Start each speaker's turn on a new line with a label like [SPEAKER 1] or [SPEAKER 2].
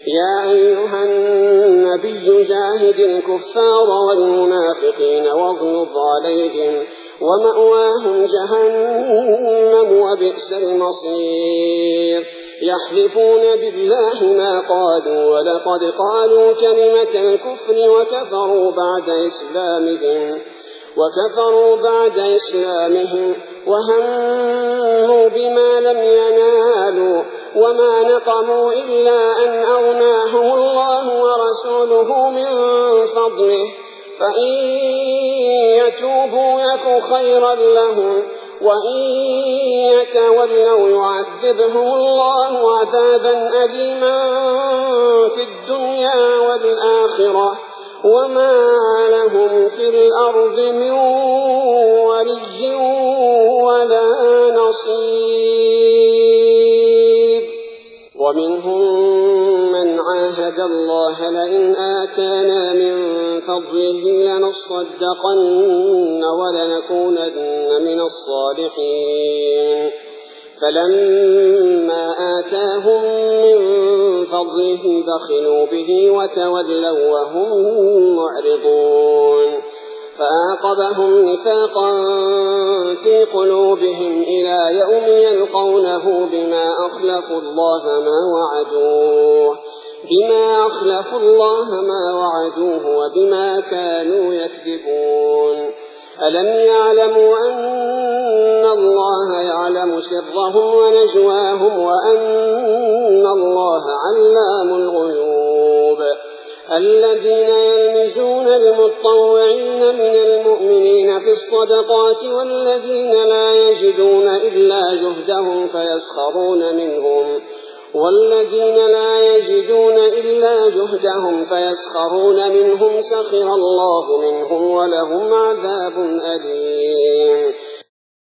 [SPEAKER 1] يا أيها النبي جاهد الكفار والمنافقين واغلظ عليهم ومأواهم جهنم وبئس المصير يحلفون بالله ما قالوا ولقد قالوا كلمة الكفر وكفروا بعد إسلامهم وهموا بما لم ينالوا وما نقموا إلا أن أغناهم الله ورسوله من فضله فإن يتوبوا يك خيرا لهم وإن يتولوا يعذبهم الله عذابا أليما في الدنيا والآخرة وما لهم في الأرض من ولي ولا نصير. ومنهم من عاهد الله لئن آتانا من فضله لنصدقن ولنكونن من الصالحين فلما آتاهم من فضله بخلوا به وتولوا وهم معرضون فأعقبهم نفاقا في قلوبهم إلى يوم يلقونه بما أخلفوا الله ما وعدوه وبما كانوا يكذبون ألم يعلموا أن الله يعلم سرهم ونجواهم وأن الله علام الغيوب الذين يلمزون المتطوعين من المؤمنين في الصدقات والذين لا يجدون إلا جهدهم فيسخرون منهم سخر الله منهم ولهم عذاب أليم